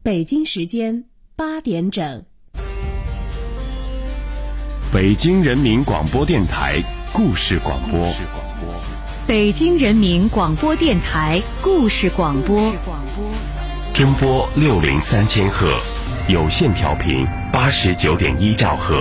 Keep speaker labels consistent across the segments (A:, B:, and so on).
A: 北京时间8点整。
B: 北京人民广播电台故事广播。
C: 北京人民广播电台故事广播。
B: 中波603000赫，有线调频89.1兆赫。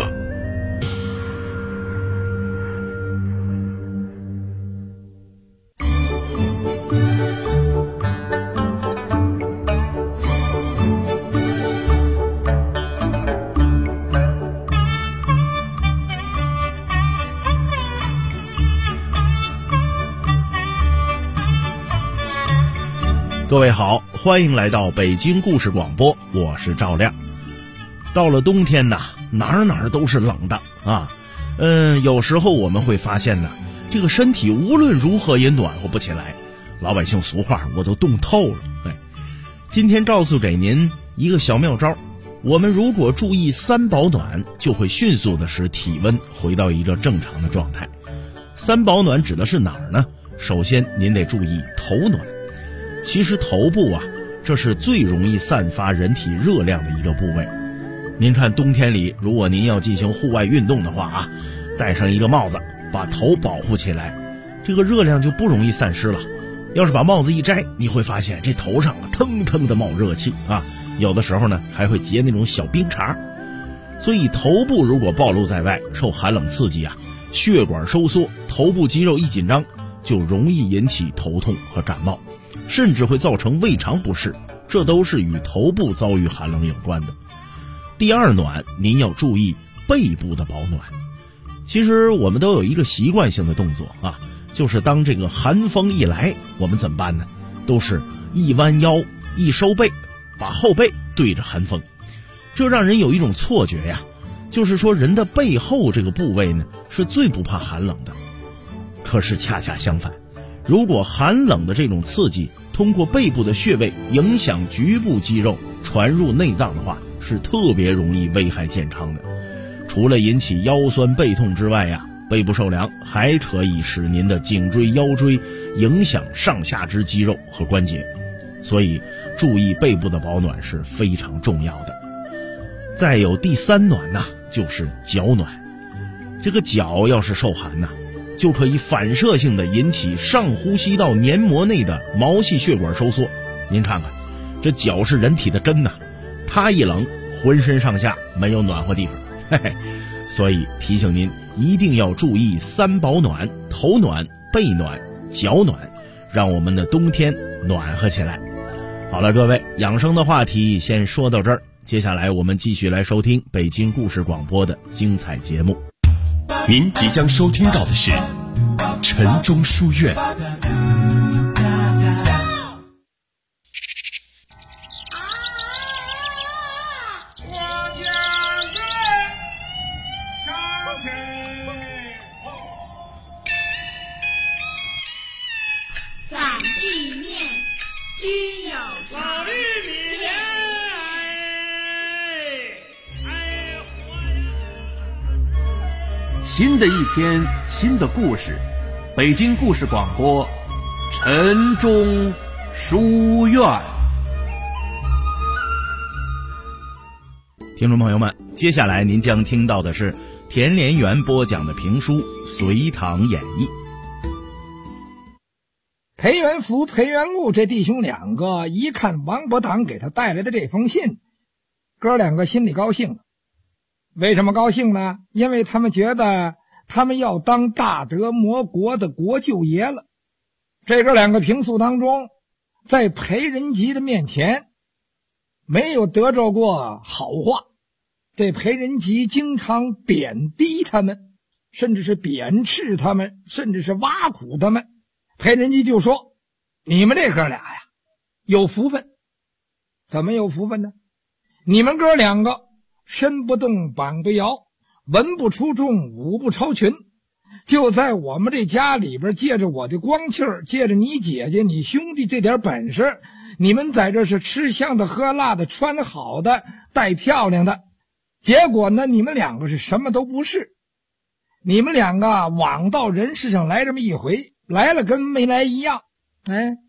D: 各位好，欢迎来到北京故事广播，我是赵亮。到了冬天呐，哪儿都是冷的啊。有时候我们会发现呢，这个身体无论如何也暖和不起来。老百姓俗话，我都冻透了。今天告诉给您一个小妙招，我们如果注意3保暖，就会迅速的使体温回到一个正常的状态。3保暖指的是哪儿呢？首先您得注意头暖。其实头部啊，这是最容易散发人体热量的一个部位。您看冬天里，如果您要进行户外运动的话啊，戴上一个帽子，把头保护起来，这个热量就不容易散失了。要是把帽子一摘，你会发现这头上腾腾的冒热气啊，有的时候呢还会结那种小冰碴。所以头部如果暴露在外，受寒冷刺激啊，血管收缩，头部肌肉一紧张，就容易引起头痛和感冒，甚至会造成胃肠不适，这都是与头部遭遇寒冷有关的。第二暖，您要注意背部的保暖。其实我们都有一个习惯性的动作啊，就是当这个寒风一来，我们怎么办呢？都是一弯腰，一收背，把后背对着寒风。这让人有一种错觉呀，就是说人的背后这个部位呢，是最不怕寒冷的。可是恰恰相反，如果寒冷的这种刺激通过背部的穴位影响局部肌肉传入内脏的话，是特别容易危害健康的。除了引起腰酸背痛之外呀，背部受凉还可以使您的颈椎腰椎影响上下肢肌肉和关节，所以注意背部的保暖是非常重要的。再有第3暖呐，就是脚暖。这个脚要是受寒呐，就可以反射性的引起上呼吸道黏膜内的毛细血管收缩。您看看，这脚是人体的根呐，它一冷，浑身上下没有暖和地方。所以提醒您一定要注意3保暖：头暖、背暖、脚暖，让我们的冬天暖和起来。好了，各位，养生的话题先说到这儿，接下来我们继续来收听北京故事广播的精彩节目。
B: 您即将收听到的是晨钟书院。
E: 反地面均有常。
F: 新的一天，新的故事，北京故事广播，晨钟书院。
D: 听众朋友们，接下来您将听到的是田连元播讲的评书《隋唐演义》。
G: 裴元福、裴元禄这弟兄2个一看王伯堂给他带来的这封信，哥2个心里高兴了。为什么高兴呢？因为他们觉得他们要当大德摩国的国舅爷了。这哥2个平素当中，在裴仁吉的面前没有得着过好话，这裴仁吉经常贬低他们，甚至是贬斥他们，甚至是挖苦他们。裴仁吉就说：你们这哥俩呀，有福分。怎么有福分呢？你们哥2个身不动膀不摇，文不出众，武不超群，就在我们这家里边，借着我的光气儿，借着你姐姐你兄弟这点本事，你们在这是吃香的喝辣的，穿好的，戴漂亮的，结果呢，你们2个是什么都不是。你们2个枉到人世上来这么一回，来了跟没来一样。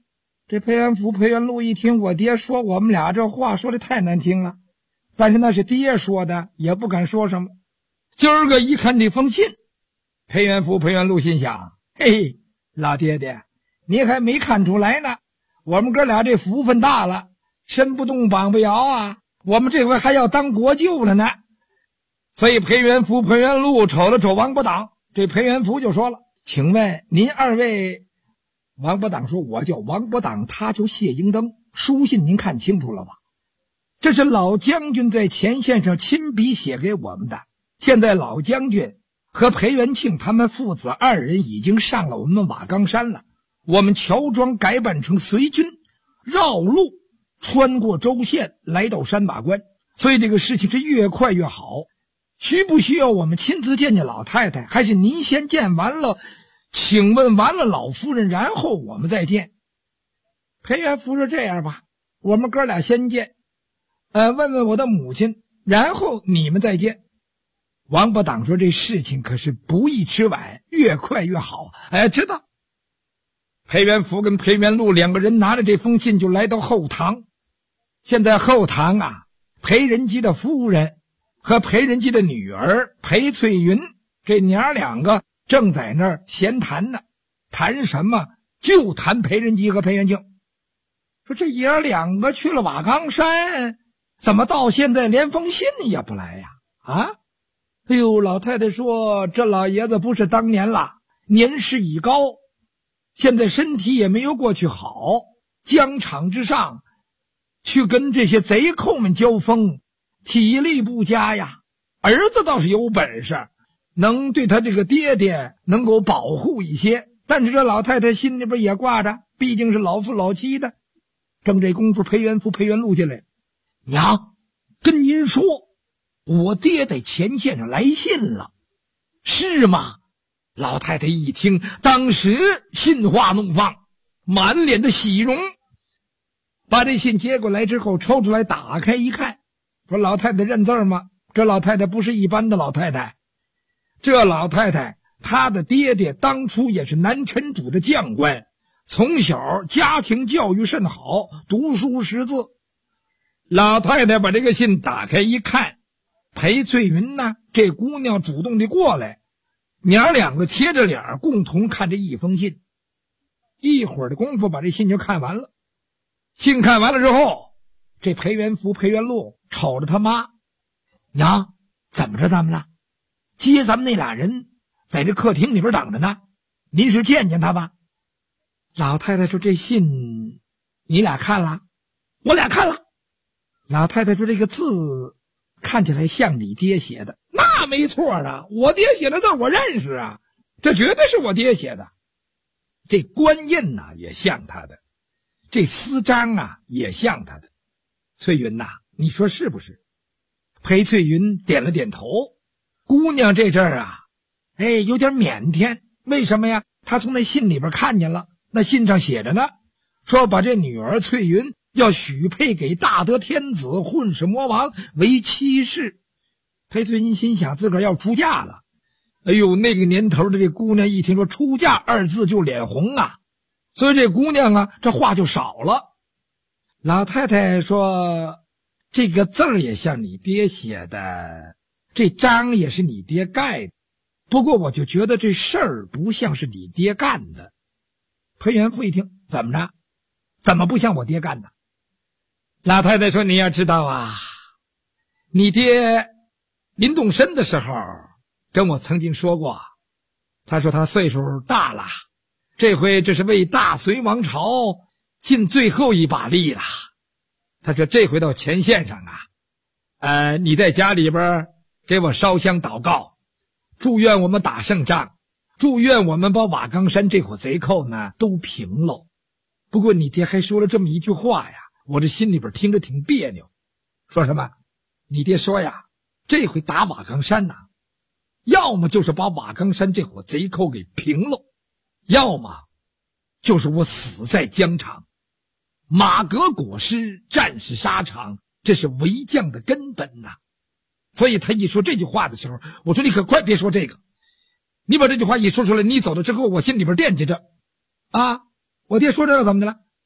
G: 这裴元福、裴元禄一听我爹说我们俩这话说的太难听了，但是那是爹说的，也不敢说什么。今儿个一看这封信，裴元福、裴元禄心想：嘿嘿，老爹爹，你还没看出来呢，我们哥俩这福分大了，身不动膀不摇啊，我们这回还要当国舅了呢。所以裴元福、裴元禄瞅了瞅王伯党，这裴元福就说了：请问您二位？王伯党说：我叫王伯党，他叫谢英登，书信您看清楚了吧？这是老将军在前线上亲笔写给我们的。现在老将军和裴元庆他们父子二人已经上了我们瓦岗山了，我们乔装改扮成随军，绕路穿过州县来到山马关，所以这个事情是越快越好。需不需要我们亲自见见老太太，还是您先见完了，请问完了老夫人，然后我们再见？裴元福说：这样吧，我们哥俩先见，问问我的母亲，然后你们再见。王伯党说：这事情可是不宜迟晚，越快越好。知道。裴元福跟裴元禄两个人拿着这封信就来到后堂。现在后堂啊，裴仁基的夫人和裴仁基的女儿裴翠云这娘两个正在那儿闲谈呢。谈什么？就谈裴仁基和裴元庆。说这爷儿两个去了瓦岗山，怎么到现在连封信也不来呀？哎呦，老太太说：这老爷子不是当年了，年事已高，现在身体也没有过去好，疆场之上去跟这些贼寇们交锋，体力不佳呀。儿子倒是有本事，能对他这个爹爹能够保护一些，但是这老太太心里边也挂着，毕竟是老夫老妻的。正这功夫，裴元福、裴元禄进来：娘，跟您说，我爹在前线上来信了。是吗？老太太一听，当时心花怒放，满脸的喜容，把这信接过来之后抽出来打开一看，说：老太太认字吗？这老太太不是一般的老太太，这老太太她的爹爹当初也是南陈主的将官，从小家庭教育甚好，读书识字。老太太把这个信打开一看，裴翠云呢，这姑娘主动的过来，娘两个贴着脸共同看这一封信。一会儿的功夫把这信就看完了。信看完了之后，这裴元福、裴元禄瞅着他妈：娘，怎么着咱们了？接咱们那俩人在这客厅里边等着呢，您是见见他吧？老太太说：这信你俩看了？我俩看了。老太太说：这个字看起来像你爹写的。那没错啊，我爹写的字我认识啊，这绝对是我爹写的。这官印呐也像他的，这私章啊也像他的。翠云呐，你说是不是？裴翠云点了点头。姑娘这阵儿啊，有点腼腆。为什么呀？她从那信里边看见了，那信上写着呢，说把这女儿翠云要许配给大德天子混世魔王为妻室。裴翠云心想自个儿要出嫁了。哎呦，那个年头的这姑娘一听说出嫁二字就脸红啊，所以这姑娘啊这话就少了。老太太说：这个字儿也像你爹写的，这章也是你爹盖的，不过我就觉得这事儿不像是你爹干的。裴元福一听，怎么着？怎么不像我爹干的？老太太说：你要知道啊，你爹临动身的时候跟我曾经说过，他说他岁数大了，这回这是为大隋王朝尽最后一把力了。他说这回到前线上啊，你在家里边给我烧香祷告，祝愿我们打胜仗，祝愿我们把瓦岗山这伙贼寇呢都平喽。不过你爹还说了这么一句话呀，我这心里边听着挺别扭。说什么？你爹说呀，这回打瓦岗山呐，要么就是把瓦岗山这伙贼寇给平喽，要么就是我死在疆场。马革裹尸，战士沙场，这是为将的根本呐。所以他一说这句话的时候，我说你可快别说这个，你把这句话一说出来，你走了之后我心里边惦记着啊。我爹说这个怎么的了？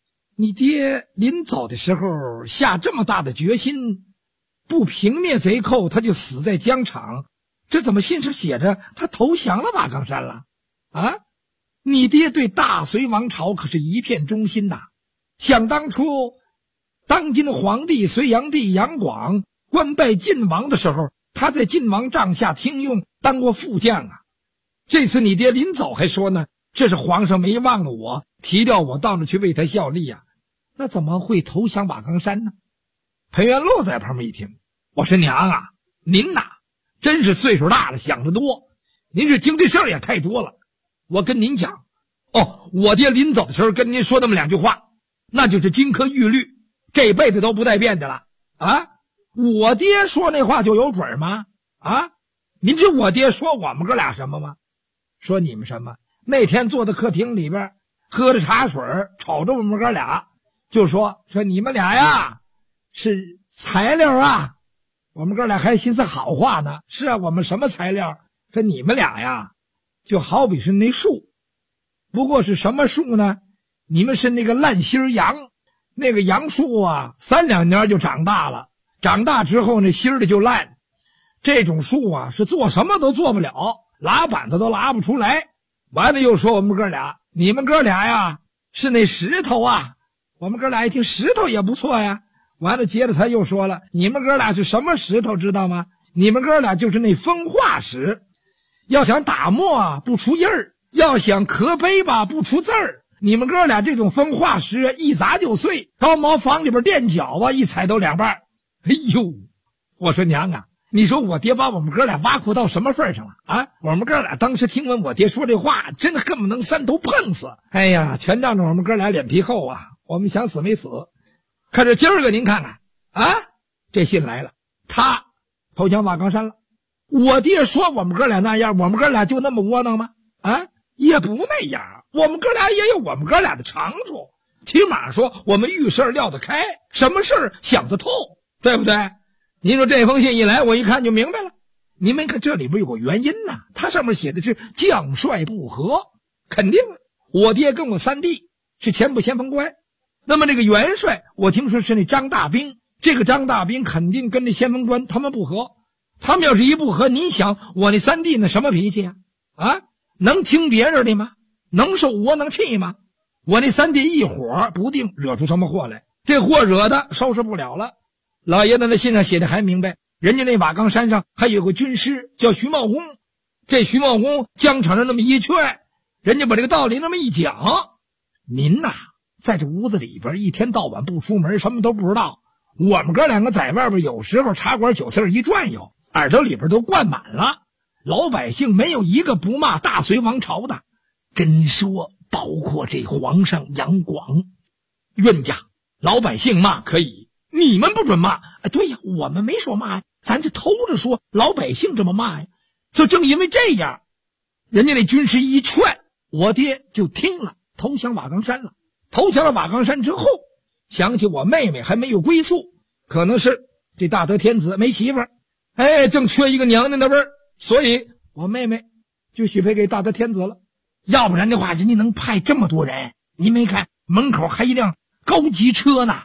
G: 你爹临走的时候下这么大的决心，不平灭贼寇他就死在疆场，这怎么信上写着他投降了瓦岗山了啊？你爹对大隋王朝可是一片忠心呐。想当初当今皇帝隋炀帝杨广官拜晋王的时候，他在晋王帐下听用，当过副将啊。这次你爹临走还说呢，这是皇上没忘了我，提调我到那去为他效力啊。那怎么会投降瓦岗山呢？裴元禄在旁边一听，我说娘啊，您呐真是岁数大了，想得多，您这经历事儿也太多了。我跟您讲我爹临走的时候跟您说那么2句话，那就是金科玉律，这辈子都不带变的了啊。我爹说那话就有准吗？啊，您知我爹说我们哥俩什么吗？说你们什么？那天坐在客厅里边喝着茶水，瞅着我们哥俩就说你们俩呀是材料啊。我们哥俩还寻思好话呢，是啊，我们什么材料？说你们俩呀就好比是那树，不过是什么树呢？你们是那个烂心杨，那个杨树啊3、2年就长大了，长大之后那心儿的就烂。这种树啊是做什么都做不了，拉板子都拉不出来。完了又说我们哥俩，你们哥俩呀是那石头啊。我们哥俩一听石头也不错呀。完了接着他又说了，你们哥俩是什么石头知道吗？你们哥俩就是那风化石，要想打磨啊不出印儿，要想刻碑吧不出字儿。你们哥俩这种风化石一砸就碎，高茅房里边垫脚啊一踩都2半。哎呦，我说娘啊，你说我爹把我们哥俩挖苦到什么份上了啊？我们哥俩当时听闻我爹说这话，真的恨不能3头碰死。哎呀，全仗着我们哥俩脸皮厚啊，我们想死没死。可是今儿个您看看啊，这信来了，他投降瓦岗山了。我爹说我们哥俩那样，我们哥俩就那么窝囊吗？啊，也不那样，我们哥俩也有我们哥俩的长处，起码说我们遇事料得开，什么事儿想得透，对不对？您说这封信一来，我一看就明白了。你们看这里边有个原因呐，它上面写的是将帅不和，肯定我爹跟我3弟是前部先锋官，那么这个元帅我听说是那张大兵，这个张大兵肯定跟这先锋官他们不和，他们要是一不和，您想我那3弟那什么脾气啊？能听别人的吗？能受窝囊气吗？我那3弟一伙不定惹出什么祸来，这祸惹的收拾不了了。老爷子那信上写的还明白，人家那瓦岗山上还有个军师叫徐茂公，这徐茂公疆场上那么一劝，人家把这个道理那么一讲，您呐在这屋子里边一天到晚不出门，什么都不知道。我们哥两个在外边有时候茶馆酒肆一转悠，耳朵里边都灌满了，老百姓没有一个不骂大隋王朝的。真说包括这皇上杨广，冤家，老百姓骂可以，你们不准骂。对呀，我们没说骂呀，咱这偷着说，老百姓这么骂呀。就正因为这样，人家那军师一劝，我爹就听了，投降瓦岗山了。投降了瓦岗山之后，想起我妹妹还没有归宿，可能是这大德天子没媳妇儿，正缺一个娘娘的味儿，所以我妹妹就许配给大德天子了。要不然的话，人家能派这么多人，您没看门口还一辆高级车呢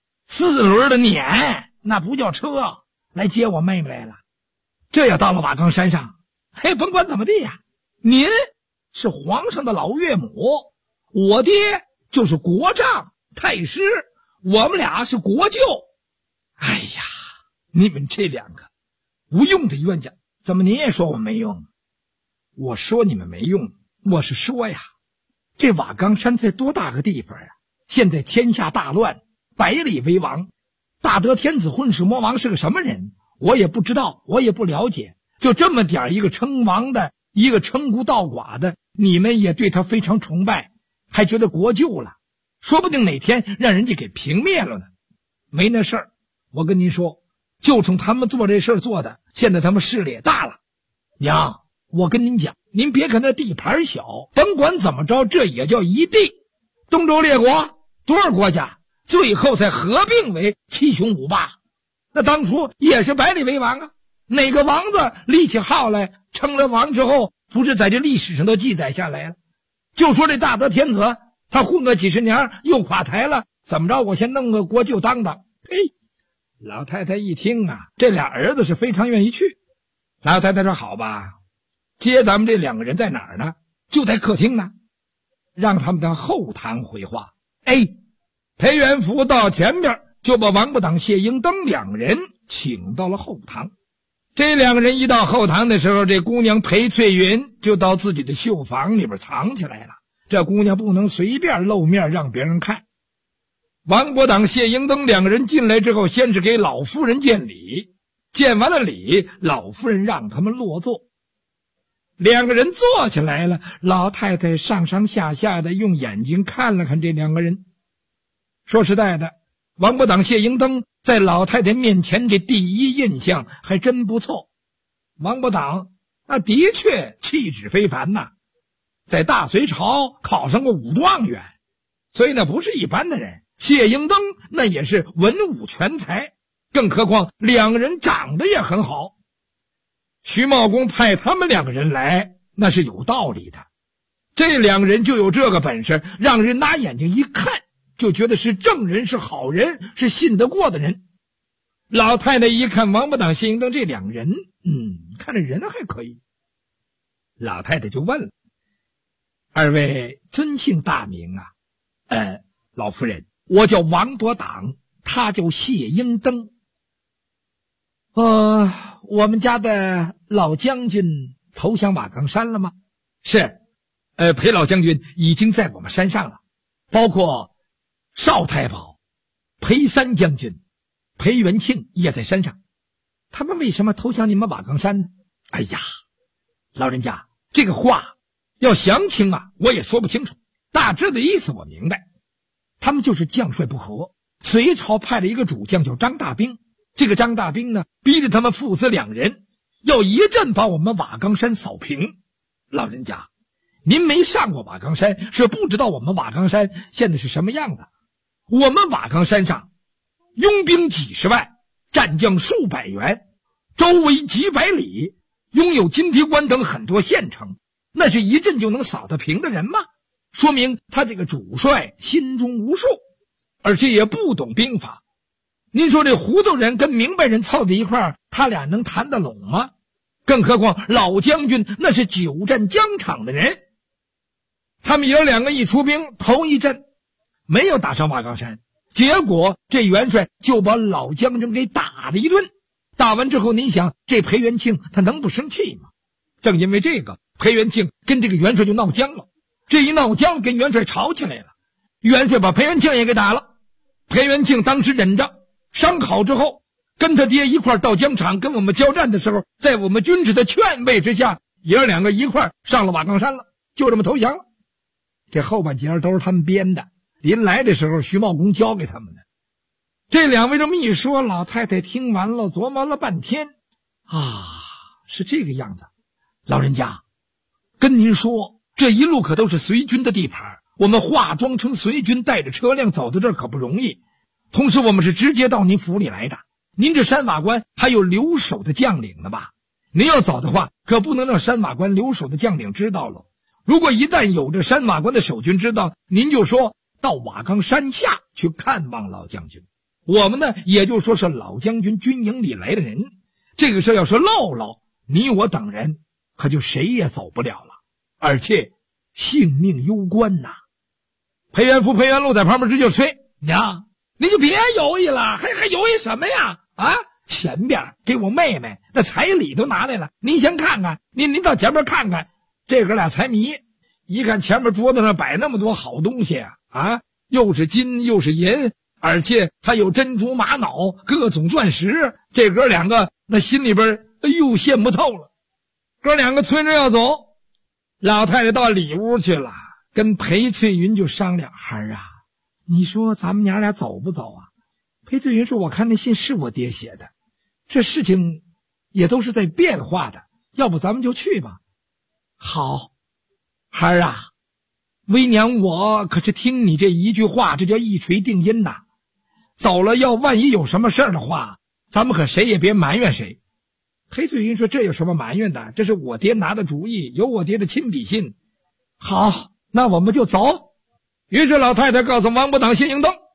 G: ，4轮的撵，那不叫车，来接我妹妹来了。这要到了瓦岗山上，甭管怎么地呀，您是皇上的老岳母，我爹就是国丈太师，我们俩是国舅。哎呀，你们这2个无用的冤家，怎么您也说我没用？我说你们没用，我是说呀，这瓦岗山才多大个地方啊！现在天下大乱，百里为王，大德天子混世魔王是个什么人？我也不知道，我也不了解。就这么点一个称王的，一个称孤道寡的，你们也对他非常崇拜，还觉得国舅了，说不定哪天让人家给平灭了呢。没那事儿，我跟您说，就冲他们做这事儿做的，现在他们势力也大了。娘，我跟您讲，您别看那地盘小，甭管怎么着，这也叫一地。东周列国多少国家，最后才合并为7雄5霸。那当初也是百里为王啊，哪个王子立起号来称了王之后，不是在这历史上都记载下来了？就说这大德天子，他混个几十年又垮台了， 怎么着，我先弄个国舅当当。嘿，老太太一听啊，这俩儿子是非常愿意去。老太太说好吧，接咱们这2个人在哪儿呢？就在客厅呢，让他们到后堂回话。裴元福到前边就把王八党谢英登2个人请到了后堂。这2个人一到后堂的时候，这姑娘裴翠云就到自己的绣房里边藏起来了。这姑娘不能随便露面让别人看。王八党谢英登2个人进来之后，先是给老夫人见礼，见完了礼，老夫人让他们落座。2个人坐起来了，老太太上上下下的用眼睛看了看这2个人。说实在的，王八党谢英登在老太太面前这第一印象还真不错。王八党那的确气质非凡呐，在大隋朝考上过武状元，所以那不是一般的人。谢英登那也是文武全才，更何况2个人长得也很好。徐茂公派他们2个人来，那是有道理的。这2个人就有这个本事，让人拿眼睛一看就觉得是正人，是好人，是信得过的人。老太太一看王八党谢英登这2个人，看着人还可以。老太太就问了：“2位尊姓大名啊？”老夫人，我叫王八党，他叫谢英登。我们家的老将军投降瓦岗山了吗？是，裴老将军已经在我们山上了，包括邵太保、裴三将军、裴元庆也在山上。他们为什么投降你们瓦岗山呢？哎呀，老人家，这个话要详情啊，我也说不清楚，大致的意思我明白。他们就是将帅不和，隋朝派了一个主将叫张大兵，这个张大兵呢，逼着他们父子2人要一阵把我们瓦岗山扫平。老人家，您没上过瓦岗山，是不知道我们瓦岗山现在是什么样子。我们瓦岗山上拥兵几十万，战将数百员，周围几百里，拥有金提关等很多县城，那是一阵就能扫得平的人吗？说明他这个主帅心中无数，而且也不懂兵法。您说这糊涂人跟明白人凑在一块儿，他俩能谈得拢吗？更何况老将军那是久战疆场的人。他们爷2个一出兵，头一阵没有打上瓦岗山，结果这元帅就把老将军给打了一顿。打完之后，您想这裴元庆他能不生气吗？正因为这个，裴元庆跟这个元帅就闹僵了。这一闹僵，跟元帅吵起来了，元帅把裴元庆也给打了。裴元庆当时忍着，伤好之后跟他爹一块到疆场跟我们交战的时候，在我们军师的劝慰之下，爷2个一块上了瓦岗山了，就这么投降了。这后半截都是他们编的，临来的时候徐茂公教给他们的。这2位这么一说，老太太听完了，琢磨了半天，是这个样子。老人家，跟您说，这一路可都是隋军的地盘，我们化妆成隋军，带着车辆走到这儿可不容易。同时我们是直接到您府里来的，您这山瓦关还有留守的将领呢吧？您要走的话，可不能让山瓦关留守的将领知道了。如果一旦有这山瓦关的守军知道，您就说到瓦岗山下去看望老将军。我们呢，也就说是老将军军营里来的人。这个事要是漏了，你我等人可就谁也走不了了，而且性命攸关呐。裴元福、裴元禄在旁边直接吹：“娘，你就别犹豫了，还犹豫什么呀？前边给我妹妹那彩礼都拿来了，您先看看，您到前面看看。”这哥俩财迷，一看前面桌子上摆那么多好东西又是金又是银，而且还有珍珠玛瑙各种钻石，这哥2个那心里边羡慕透了。哥2个催着要走，老太太到里屋去了，跟裴翠云就商量：“孩儿啊，你说咱们娘俩走不走啊？”裴翠云说：“我看那信是我爹写的，这事情也都是在变化的，要不咱们就去吧。”好，孩儿啊，为娘我可是听你这一句话，这叫一锤定音呐。走了要万一有什么事儿的话，咱们可谁也别埋怨谁。裴翠云说：“这有什么埋怨的？这是我爹拿的主意，有我爹的亲笔信。”好，那我们就走。于是老太太告诉王八党谢英登：“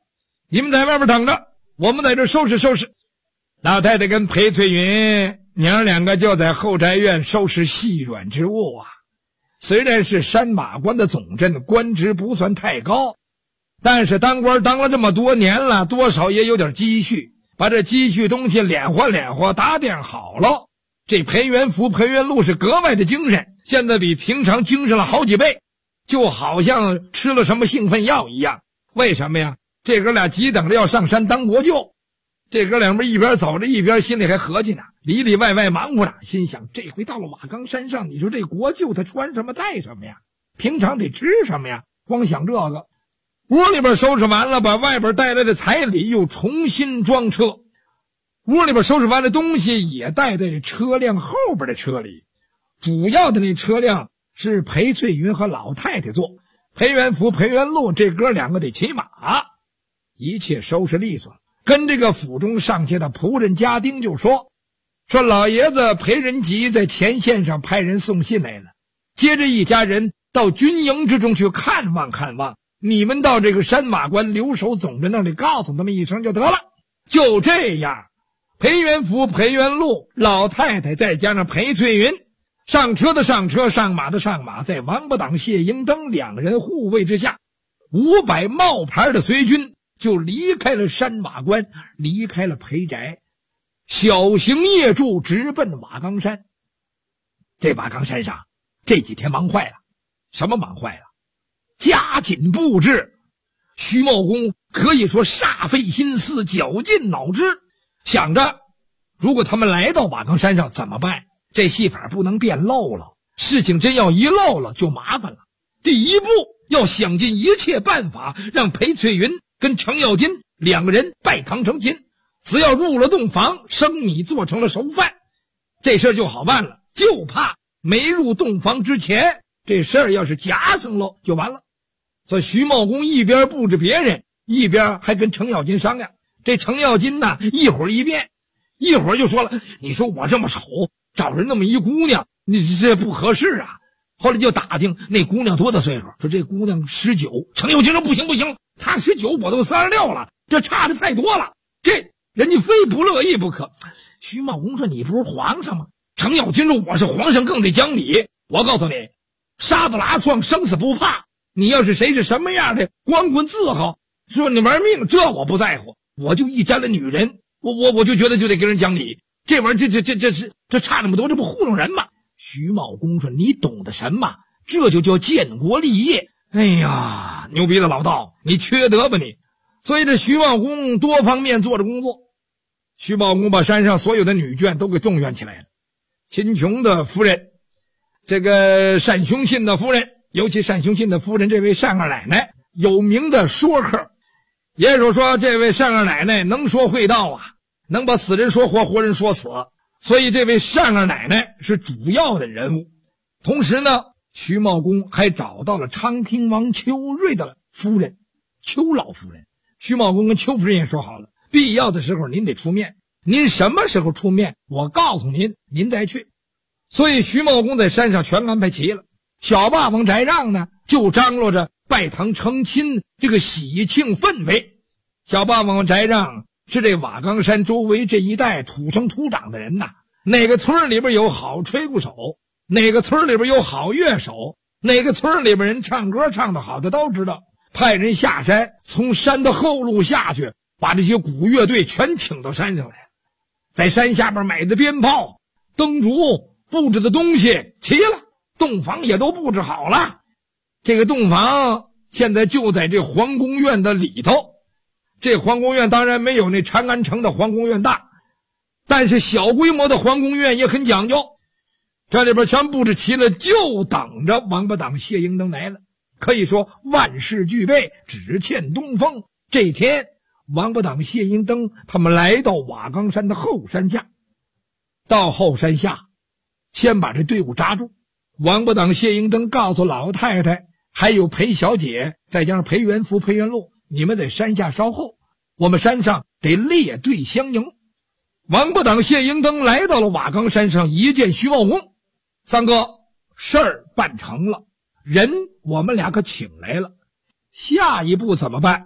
G: 你们在外边等着，我们在这收拾收拾。老太太跟裴翠云娘两个就在后宅院收拾细软之物啊。虽然是山马关的总镇，官职不算太高，但是当官当了这么多年了，多少也有点积蓄，把这积蓄东西敛和打点好了。这裴元福、裴元禄是格外的精神，现在比平常精神了好几倍，就好像吃了什么兴奋药一样。为什么呀？这哥俩急等着要上山当国舅。这哥俩们一边走着一边心里还合计呢，里里外外忙活着，心想这回到了瓦岗山上，你说这国舅他穿什么戴什么呀？平常得吃什么呀？光想这个。屋里边收拾完了，把外边带来的彩礼又重新装车。屋里边收拾完的东西也带在车辆后边的车里。主要的那车辆是裴翠云和老太太坐，裴元福、裴元禄这哥两个得骑马。一切收拾利索，跟这个府中上下的仆人家丁就说老爷子裴仁吉在前线上派人送信来了，接着一家人到军营之中去看望，你们到这个山马关留守总镇那里告诉他们一声就得了。就这样，裴元福、裴元禄、老太太再加上裴翠云，上车的上车，上马的上马，在王八党谢英登两个人护卫之下，500冒牌的随军就离开了山马关，离开了裴宅，小行夜驻，直奔瓦岗山。这瓦岗山上这几天忙坏了。什么忙坏了？加紧布置。徐茂公可以说煞费心思，绞尽脑汁，想着如果他们来到瓦岗山上怎么办？这戏法不能变漏了，事情真要一漏了就麻烦了。第一步要想尽一切办法，让裴翠云跟程咬金两个人拜堂成亲，只要入了洞房，生米做成了熟饭，这事儿就好办了。就怕没入洞房之前，这事儿要是夹上了就完了。所以徐茂公一边布置别人，一边还跟程咬金商量。这程咬金呢，一会儿一变，一会儿就说了，你说我这么丑，找人那么一姑娘，你这不合适啊。后来就打听那姑娘多大岁数，说这姑娘19。程咬金说不行，她19，我都36了，这差的太多了，这人家非不乐意不可。徐茂公说你不是皇上吗？程咬金说我是皇上更得讲理，我告诉你，杀得拉撞，生死不怕，你要是谁是什么样的光棍字号，说你玩命，这我不在乎，我就一沾了女人，我就觉得就得跟人讲理，这玩意儿这差那么多，这不糊弄人吗？徐茂公说你懂得什么？这就叫建国立业。哎呀，牛逼的老道，你缺德吧你。所以这徐茂公多方面做着工作。徐茂公把山上所有的女眷都给动员起来了。秦琼的夫人，这个单雄信的夫人，尤其单雄信的夫人这位单二奶奶有名的说客，也就是说这位单二奶奶能说会道啊，能把死人说活，活人说死，所以这位单二奶奶是主要的人物。同时呢，徐茂公还找到了昌平王邱瑞的夫人邱老夫人。徐茂公跟邱夫人也说好了，必要的时候您得出面，您什么时候出面我告诉您，您再去。所以徐茂公在山上全安排齐了。小霸王翟让呢，就张罗着拜堂成亲这个喜庆氛围。小霸王翟让是这瓦岗山周围这一带土生土长的人呐，哪个村里边有好吹鼓手，哪个村里边有好乐手，哪个村里边人唱歌唱得好的都知道，派人下山，从山的后路下去，把这些鼓乐队全请到山上来，在山下边买的鞭炮、灯烛、布置的东西齐了，洞房也都布置好了。这个洞房现在就在这皇宫院的里头，这皇宫院当然没有那长安城的皇宫院大，但是小规模的皇宫院也很讲究，这里边全布置齐了，就等着王八党谢英登来了。可以说万事俱备，只欠东风。这天王八党谢英登他们来到瓦岗山的后山下，到后山下先把这队伍扎住。王八党谢英登告诉老太太还有裴小姐，再加上裴元福、裴元禄，你们在山下稍后，我们山上得列队相迎。王八党谢英登来到了瓦岗山上，一见徐茂公，三哥，事儿办成了，人我们俩可请来了，下一步怎么办？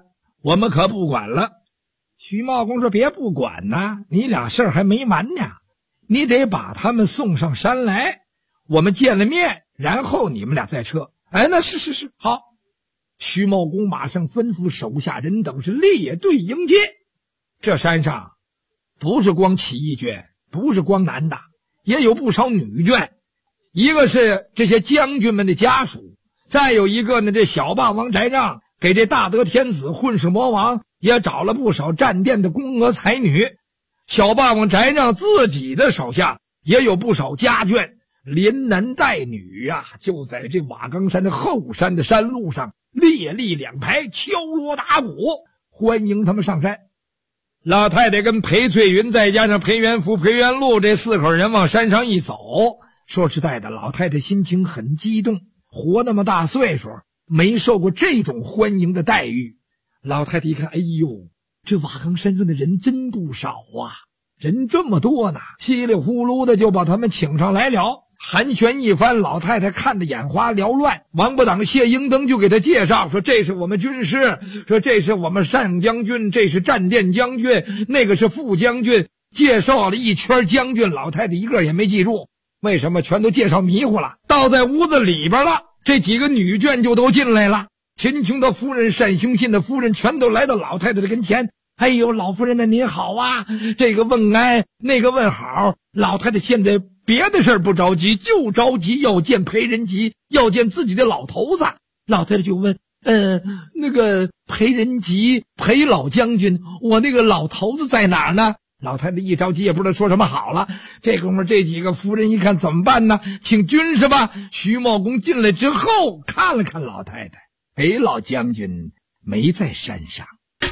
G: 我们可不管了。徐茂公说别不管呐，你俩事儿还没完呢，你得把他们送上山来，我们见了面，然后你们俩再撤。哎，那是好。徐茂公马上吩咐手下人等是列队迎接。这山上不是光起义军，不是光男的，也有不少女眷。一个是这些将军们的家属，再有一个呢，这小霸王翟让给这大德天子混世魔王也找了不少战殿的宫娥才女。小霸王翟让自己的手下也有不少家眷，连男带女啊，就在这瓦岗山的后山的山路上列立两排，敲锣打鼓欢迎他们上山。老太太跟裴翠云再加上裴元福、裴元禄这4口人往山上一走，说实在的，老太太心情很激动，活那么大岁数没受过这种欢迎的待遇。老太太一看，哎呦，这瓦岗山上的人真不少啊，人这么多呢，稀里呼噜的就把他们请上来了。寒暄一番，老太太看得眼花缭乱。王八党谢英登就给他介绍说，这是我们军师，说这是我们单将军，这是战殿将军，那个是副将军。介绍了一圈将军，老太太一个也没记住，为什么？全都介绍迷糊了。倒在屋子里边了，这几个女眷就都进来了。秦琼的夫人、单雄信的夫人全都来到老太太的跟前。哎呦，老夫人呢，您好啊，这个问安，那个问好。老太太现在别的事儿不着急，就着急要见裴仁吉，要见自己的老头子。老太太就问，那个裴仁吉，裴老将军，我那个老头子在哪儿呢？老太太一着急也不知道说什么好了。这功夫这几个夫人一看怎么办呢？请军是吧？徐茂公进来之后看了看老太太，裴老将军没在山上。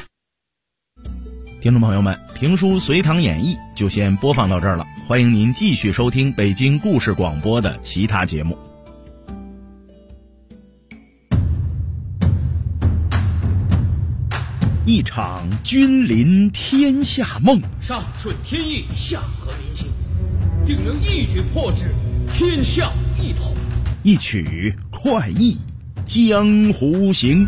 D: 听众朋友们，评书《隋唐演义》就先播放到这儿了，欢迎您继续收听北京故事广播的其他节目。一场君临天下梦，
H: 上顺天意，下合民心，定能一举破之，天下一统。
D: 一曲快意江湖行。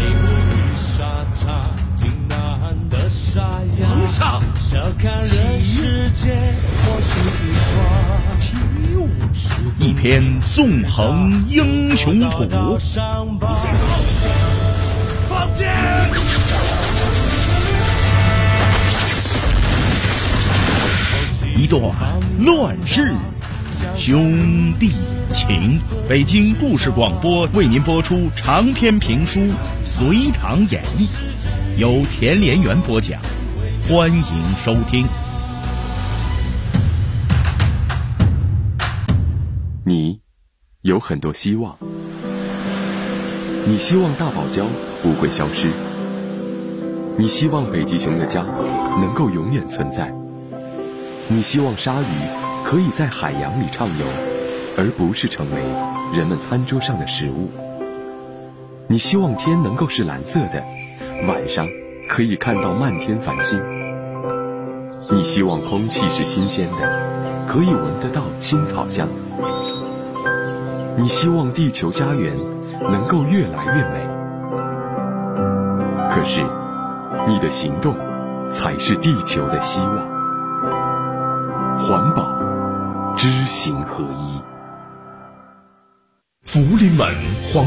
H: 皇上，
D: 一篇纵横英雄谱，
H: 放箭！
D: 一段乱世兄弟情。北京故事广播为您播出长篇评书《隋唐演义》，由田连元播讲，欢迎收听。
B: 你有很多希望，你希望大堡礁不会消失，你希望北极熊的家能够永远存在，你希望鲨鱼可以在海洋里畅游，而不是成为人们餐桌上的食物。你希望天能够是蓝色的，晚上可以看到漫天繁星。你希望空气是新鲜的，可以闻得到青草香。你希望地球家园能够越来越美。可是，你的行动才是地球的希望。环保，知行合一。
H: 福临门黄